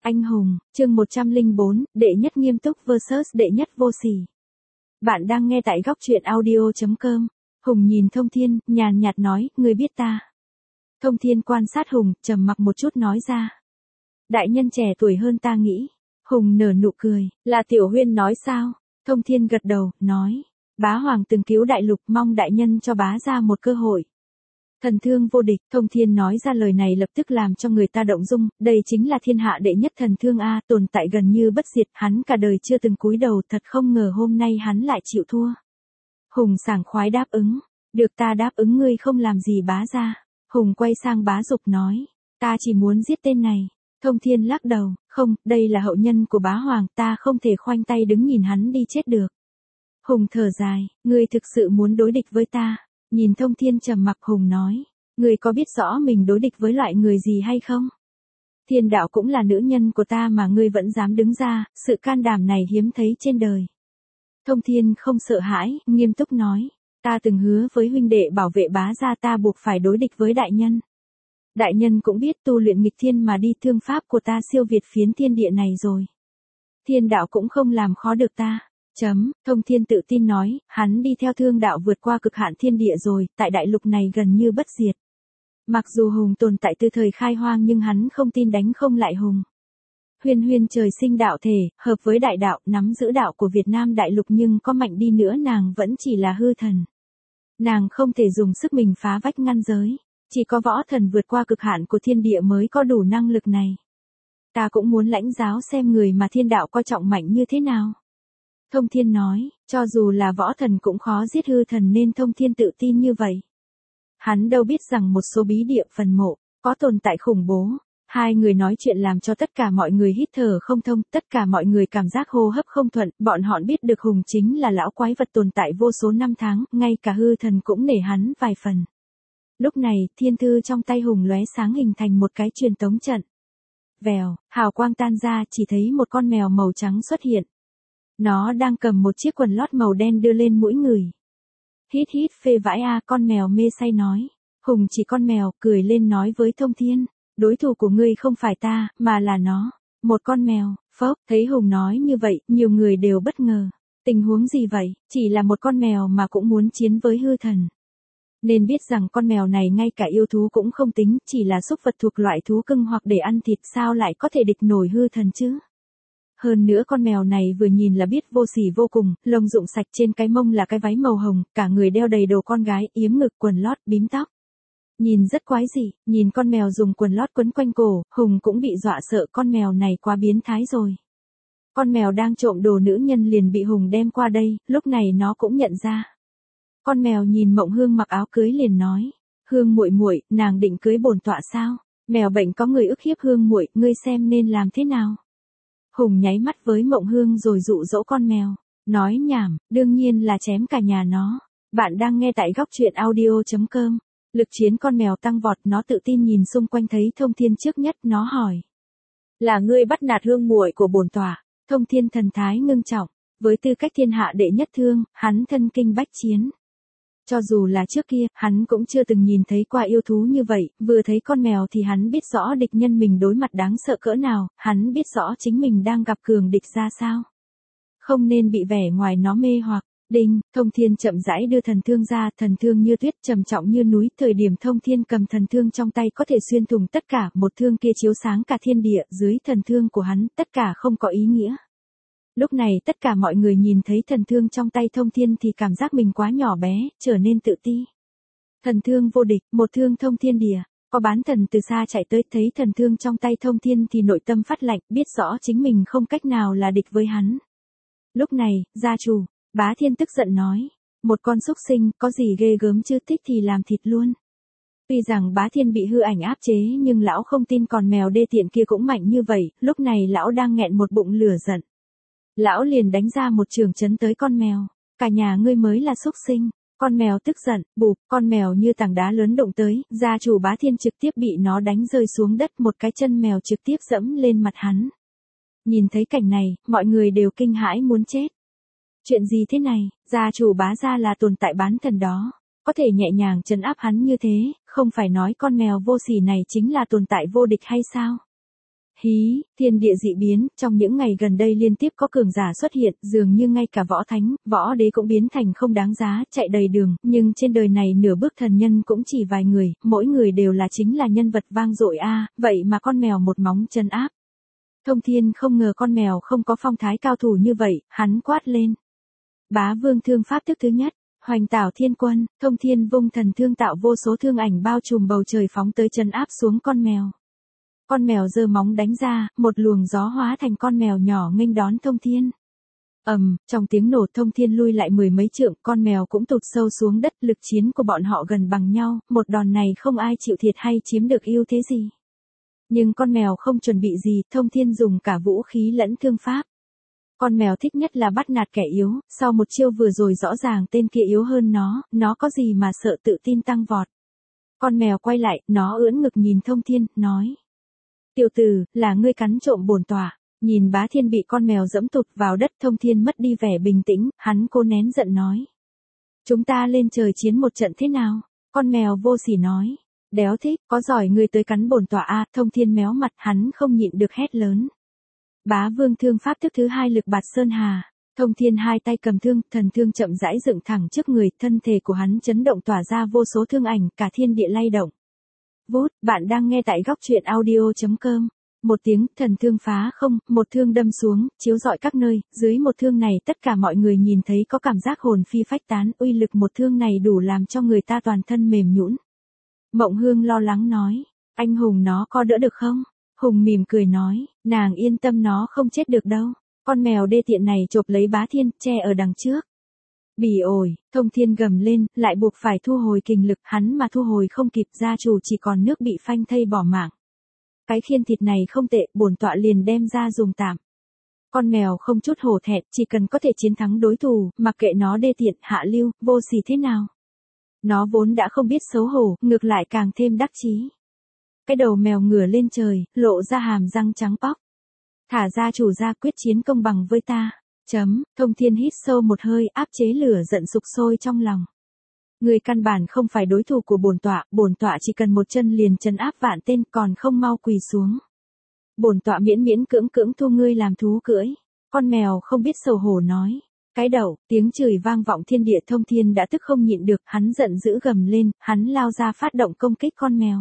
Anh hùng, chương 104, đệ nhất nghiêm túc vs đệ nhất vô sỉ. Bạn đang nghe tại góc truyện audio.com. Hùng nhìn Thông Thiên, nhàn nhạt nói, ngươi biết ta. Thông Thiên quan sát Hùng, trầm mặc một chút nói ra. Đại nhân trẻ tuổi hơn ta nghĩ. Hùng nở nụ cười, là Tiểu Huyên nói sao? Thông Thiên gật đầu, nói. Bá Hoàng từng cứu đại lục, mong đại nhân cho bá ra một cơ hội. Thần thương vô địch, Thông Thiên nói ra lời này lập tức làm cho người ta động dung, đây chính là thiên hạ đệ nhất thần thương a, tồn tại gần như bất diệt, hắn cả đời chưa từng cúi đầu, thật không ngờ hôm nay hắn lại chịu thua. Hùng sảng khoái đáp ứng, được ta đáp ứng ngươi không làm gì bá ra. Hùng quay sang Bá Dục nói, ta chỉ muốn giết tên này. Thông Thiên lắc đầu, không, đây là hậu nhân của Bá Hoàng, ta không thể khoanh tay đứng nhìn hắn đi chết được. Hùng thở dài, ngươi thực sự muốn đối địch với ta. Nhìn Thông Thiên trầm mặc, Hùng nói, ngươi có biết rõ mình đối địch với loại người gì hay không? Thiên đạo cũng là nữ nhân của ta mà ngươi vẫn dám đứng ra, sự can đảm này hiếm thấy trên đời. Thông Thiên không sợ hãi, nghiêm túc nói, ta từng hứa với huynh đệ bảo vệ bá gia, ta buộc phải đối địch với đại nhân. Đại nhân cũng biết tu luyện nghịch thiên mà đi, thương pháp của ta siêu việt phiến thiên địa này rồi. Thiên đạo cũng không làm khó được ta. Thông Thiên tự tin nói, hắn đi theo thương đạo vượt qua cực hạn thiên địa rồi, tại đại lục này gần như bất diệt. Mặc dù Hùng tồn tại từ thời khai hoang nhưng hắn không tin đánh không lại Hùng. Huyên Huyên trời sinh đạo thể, hợp với đại đạo, nắm giữ đạo của Việt Nam đại lục, nhưng có mạnh đi nữa nàng vẫn chỉ là hư thần. Nàng không thể dùng sức mình phá vách ngăn giới, chỉ có võ thần vượt qua cực hạn của thiên địa mới có đủ năng lực này. Ta cũng muốn lãnh giáo xem người mà thiên đạo coi trọng mạnh như thế nào. Thông Thiên nói, cho dù là võ thần cũng khó giết hư thần nên Thông Thiên tự tin như vậy. Hắn đâu biết rằng một số bí địa phần mộ, có tồn tại khủng bố. Hai người nói chuyện làm cho tất cả mọi người hít thở không thông, tất cả mọi người cảm giác hô hấp không thuận, bọn họ biết được Hùng chính là lão quái vật tồn tại vô số năm tháng, ngay cả hư thần cũng nể hắn vài phần. Lúc này, thiên thư trong tay Hùng lóe sáng hình thành một cái truyền tống trận. Vèo, hào quang tan ra, chỉ thấy một con mèo màu trắng xuất hiện. Nó đang cầm một chiếc quần lót màu đen đưa lên mũi người. Hít hít phê vãi a, con mèo mê say nói. Hùng chỉ con mèo, cười lên nói với Thông Thiên, đối thủ của ngươi không phải ta, mà là nó. Một con mèo, phốc, thấy Hùng nói như vậy, nhiều người đều bất ngờ. Tình huống gì vậy, chỉ là một con mèo mà cũng muốn chiến với hư thần. Nên biết rằng con mèo này ngay cả yêu thú cũng không tính, chỉ là súc vật thuộc loại thú cưng hoặc để ăn thịt, sao lại có thể địch nổi hư thần chứ? Hơn nữa con mèo này vừa nhìn là biết vô sỉ vô cùng, lông rụng sạch, trên cái mông là cái váy màu hồng, cả người đeo đầy đồ con gái, yếm ngực, quần lót, bím tóc. Nhìn rất quái dị, nhìn con mèo dùng quần lót quấn quanh cổ, Hùng cũng bị dọa sợ, con mèo này quá biến thái rồi. Con mèo đang trộm đồ nữ nhân liền bị Hùng đem qua đây, lúc này nó cũng nhận ra. Con mèo nhìn Mộng Hương mặc áo cưới liền nói, Hương muội muội, nàng định cưới bổn tọa sao? Mèo bệnh có người ức hiếp Hương muội, ngươi xem nên làm thế nào? Hùng nháy mắt với Mộng Hương rồi dụ dỗ con mèo, nói nhảm, đương nhiên là chém cả nhà nó. Bạn đang nghe tại góc truyện audio.com. Lực chiến con mèo tăng vọt, nó tự tin nhìn xung quanh thấy Thông Thiên trước nhất, nó hỏi. Là ngươi bắt nạt Hương muội của bổn tọa? Thông Thiên thần thái ngưng trọng, với tư cách thiên hạ đệ nhất thương, hắn thân kinh bách chiến. Cho dù là trước kia, hắn cũng chưa từng nhìn thấy qua yêu thú như vậy, vừa thấy con mèo thì hắn biết rõ địch nhân mình đối mặt đáng sợ cỡ nào, hắn biết rõ chính mình đang gặp cường địch ra sao. Không nên bị vẻ ngoài nó mê hoặc. Đinh, Thông Thiên chậm rãi đưa thần thương ra, thần thương như tuyết, trầm trọng như núi, thời điểm Thông Thiên cầm thần thương trong tay có thể xuyên thủng tất cả, một thương kia chiếu sáng cả thiên địa, dưới thần thương của hắn, tất cả không có ý nghĩa. Lúc này tất cả mọi người nhìn thấy thần thương trong tay Thông Thiên thì cảm giác mình quá nhỏ bé, trở nên tự ti. Thần thương vô địch, một thương thông thiên địa, có bán thần từ xa chạy tới thấy thần thương trong tay Thông Thiên thì nội tâm phát lạnh, biết rõ chính mình không cách nào là địch với hắn. Lúc này, gia chủ, Bá Thiên tức giận nói, một con súc sinh, có gì ghê gớm chứ, thích thì làm thịt luôn. Tuy rằng Bá Thiên bị hư ảnh áp chế nhưng lão không tin con mèo đê tiện kia cũng mạnh như vậy, lúc này lão đang nghẹn một bụng lửa giận. Lão liền đánh ra một trường chấn tới con mèo, cả nhà ngươi mới là súc sinh. Con mèo tức giận, bụp, con mèo như tảng đá lớn đụng tới, gia chủ Bá Thiên trực tiếp bị nó đánh rơi xuống đất, một cái chân mèo trực tiếp dẫm lên mặt hắn. Nhìn thấy cảnh này, mọi người đều kinh hãi muốn chết. Chuyện gì thế này, gia chủ Bá gia là tồn tại bán thần đó, có thể nhẹ nhàng trấn áp hắn như thế, không phải nói con mèo vô sỉ này chính là tồn tại vô địch hay sao? Hí, thiên địa dị biến, trong những ngày gần đây liên tiếp có cường giả xuất hiện, dường như ngay cả võ thánh, võ đế cũng biến thành không đáng giá, chạy đầy đường, nhưng trên đời này nửa bước thần nhân cũng chỉ vài người, mỗi người đều là chính là nhân vật vang dội a, vậy mà con mèo một móng chân áp. Thông Thiên không ngờ con mèo không có phong thái cao thủ như vậy, hắn quát lên. Bá Vương thương pháp thức thứ nhất, Hoành Tảo Thiên Quân, Thông Thiên vung thần thương tạo vô số thương ảnh bao trùm bầu trời phóng tới chân áp xuống con mèo. Con mèo giơ móng đánh ra, một luồng gió hóa thành con mèo nhỏ nghênh đón Thông Thiên. Trong tiếng nổ Thông Thiên lui lại mười mấy trượng, con mèo cũng tụt sâu xuống đất, lực chiến của bọn họ gần bằng nhau, một đòn này không ai chịu thiệt hay chiếm được ưu thế gì. Nhưng con mèo không chuẩn bị gì, Thông Thiên dùng cả vũ khí lẫn thương pháp. Con mèo thích nhất là bắt nạt kẻ yếu, sau một chiêu vừa rồi rõ ràng tên kia yếu hơn nó có gì mà sợ, tự tin tăng vọt. Con mèo quay lại, nó ưỡn ngực nhìn Thông Thiên, nói. Tiểu tử, là ngươi cắn trộm bổn tọa. Nhìn Bá Thiên bị con mèo dẫm tụt vào đất, Thông Thiên mất đi vẻ bình tĩnh, hắn cố nén giận nói. Chúng ta lên trời chiến một trận thế nào? Con mèo vô sỉ nói. Đéo thích, có giỏi ngươi tới cắn bổn tọa a. Thông Thiên méo mặt, hắn không nhịn được hét lớn. Bá Vương thương pháp thức thứ hai lực bạt sơn hà. Thông Thiên hai tay cầm thương, thần thương chậm rãi dựng thẳng trước người, thân thể của hắn chấn động tỏa ra vô số thương ảnh, cả thiên địa lay động. Vút, bạn đang nghe tại góc truyện audio.com. Một tiếng, thần thương phá không, một thương đâm xuống, chiếu rọi các nơi, dưới một thương này tất cả mọi người nhìn thấy có cảm giác hồn phi phách tán, uy lực một thương này đủ làm cho người ta toàn thân mềm nhũn. Mộng Hương lo lắng nói, anh Hùng nó có đỡ được không? Hùng mỉm cười nói, nàng yên tâm nó không chết được đâu. Con mèo đê tiện này chộp lấy Bá Thiên, che ở đằng trước. Bỉ ổi, Thông Thiên gầm lên, lại buộc phải thu hồi kình lực, hắn mà thu hồi không kịp, gia chủ chỉ còn nước bị phanh thây bỏ mạng. Cái khiên thịt này không tệ, bổn tọa liền đem ra dùng tạm. Con mèo không chút hổ thẹn, chỉ cần có thể chiến thắng đối thủ, mặc kệ nó đê tiện, hạ lưu, vô sỉ thế nào. Nó vốn đã không biết xấu hổ, ngược lại càng thêm đắc chí. Cái đầu mèo ngửa lên trời, lộ ra hàm răng trắng bóc. Thả gia chủ ra, quyết chiến công bằng với ta. Thông Thiên hít sâu một hơi, áp chế lửa giận sục sôi trong lòng. Người căn bản không phải đối thủ của bổn tọa chỉ cần một chân liền trấn áp vạn tên, còn không mau quỳ xuống. Bổn tọa miễn miễn cưỡng cưỡng thu ngươi làm thú cưỡi. Con mèo không biết xấu hổ nói. Cái đậu, tiếng chửi vang vọng thiên địa. Thông Thiên đã tức không nhịn được, hắn giận dữ gầm lên, hắn lao ra phát động công kích con mèo.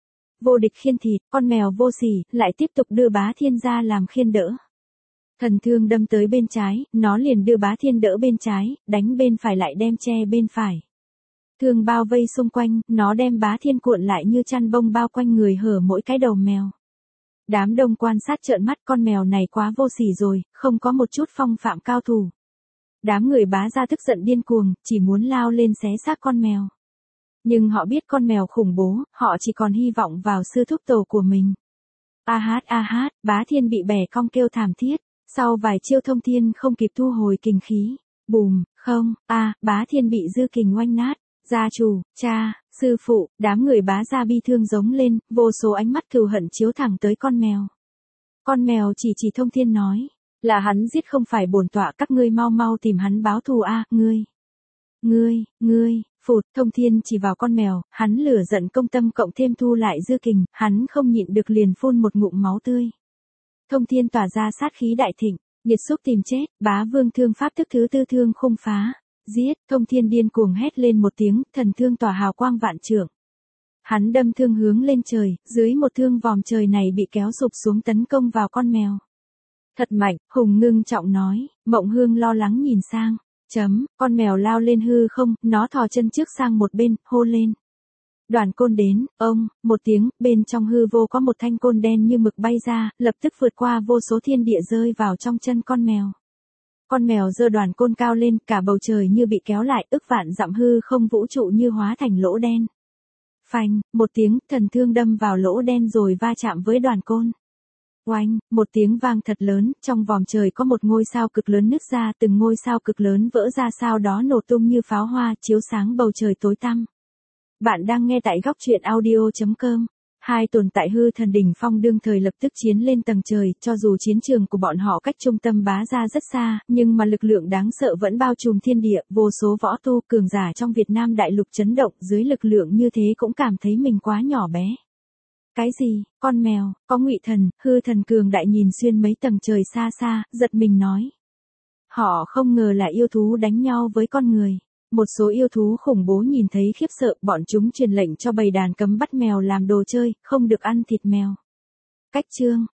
Vô địch khiên thịt, con mèo vô sỉ, lại tiếp tục đưa Bá Thiên ra làm khiên đỡ. Thần thương đâm tới bên trái, nó liền đưa Bá Thiên đỡ bên trái, đánh bên phải lại đem che bên phải. Thương bao vây xung quanh, nó đem Bá Thiên cuộn lại như chăn bông bao quanh người hở mỗi cái đầu mèo. Đám đông quan sát trợn mắt, con mèo này quá vô sỉ rồi, không có một chút phong phạm cao thủ. Đám người Bá gia tức giận điên cuồng, chỉ muốn lao lên xé xác con mèo. Nhưng họ biết con mèo khủng bố, họ chỉ còn hy vọng vào sư thúc tổ của mình. A hát, Bá Thiên bị bẻ cong kêu thảm thiết. Sau vài chiêu Thông Thiên không kịp thu hồi kình khí. Bùm, Bá Thiên bị dư kình oanh nát. Gia chủ, cha, sư phụ, đám người Bá gia bi thương giống lên, vô số ánh mắt cừu hận chiếu thẳng tới con mèo. Con mèo chỉ Thông Thiên nói, là hắn giết không phải bổn tọa, các ngươi mau mau tìm hắn báo thù a, ngươi, phụt, Thông Thiên chỉ vào con mèo, hắn lửa giận công tâm cộng thêm thu lại dư kình, hắn không nhịn được liền phun một ngụm máu tươi. Thông Thiên tỏa ra sát khí đại thịnh, nhiệt xúc tìm chết, Bá Vương thương pháp thức thứ tư thương khung phá. Giết, Thông Thiên điên cuồng hét lên một tiếng, thần thương tỏa hào quang vạn trượng. Hắn đâm thương hướng lên trời, dưới một thương vòm trời này bị kéo sụp xuống tấn công vào con mèo. Thật mạnh, Hùng ngưng trọng nói, Mộng Hương lo lắng nhìn sang. Con mèo lao lên hư không, nó thò chân trước sang một bên, hô lên. Đoàn côn đến, một tiếng, bên trong hư vô có một thanh côn đen như mực bay ra, lập tức vượt qua vô số thiên địa rơi vào trong chân con mèo. Con mèo giơ đoàn côn cao lên, cả bầu trời như bị kéo lại, ức vạn dặm hư không vũ trụ như hóa thành lỗ đen. Phanh, một tiếng, thần thương đâm vào lỗ đen rồi va chạm với đoàn côn. Oanh, một tiếng vang thật lớn, trong vòm trời có một ngôi sao cực lớn nứt ra, từng ngôi sao cực lớn vỡ ra, sau đó nổ tung như pháo hoa, chiếu sáng bầu trời tối tăm. Bạn đang nghe tại góc truyện audio.com. Hai tồn tại hư thần đỉnh phong đương thời lập tức chiến lên tầng trời, cho dù chiến trường của bọn họ cách trung tâm Bá gia rất xa, nhưng mà lực lượng đáng sợ vẫn bao trùm thiên địa, vô số võ tu cường giả trong Việt Nam đại lục chấn động, dưới lực lượng như thế cũng cảm thấy mình quá nhỏ bé. Cái gì, con mèo, có ngụy thần, hư thần cường đại nhìn xuyên mấy tầng trời xa xa, giật mình nói. Họ không ngờ là yêu thú đánh nhau với con người. Một số yêu thú khủng bố nhìn thấy khiếp sợ, bọn chúng truyền lệnh cho bầy đàn cấm bắt mèo làm đồ chơi, không được ăn thịt mèo. Cách chương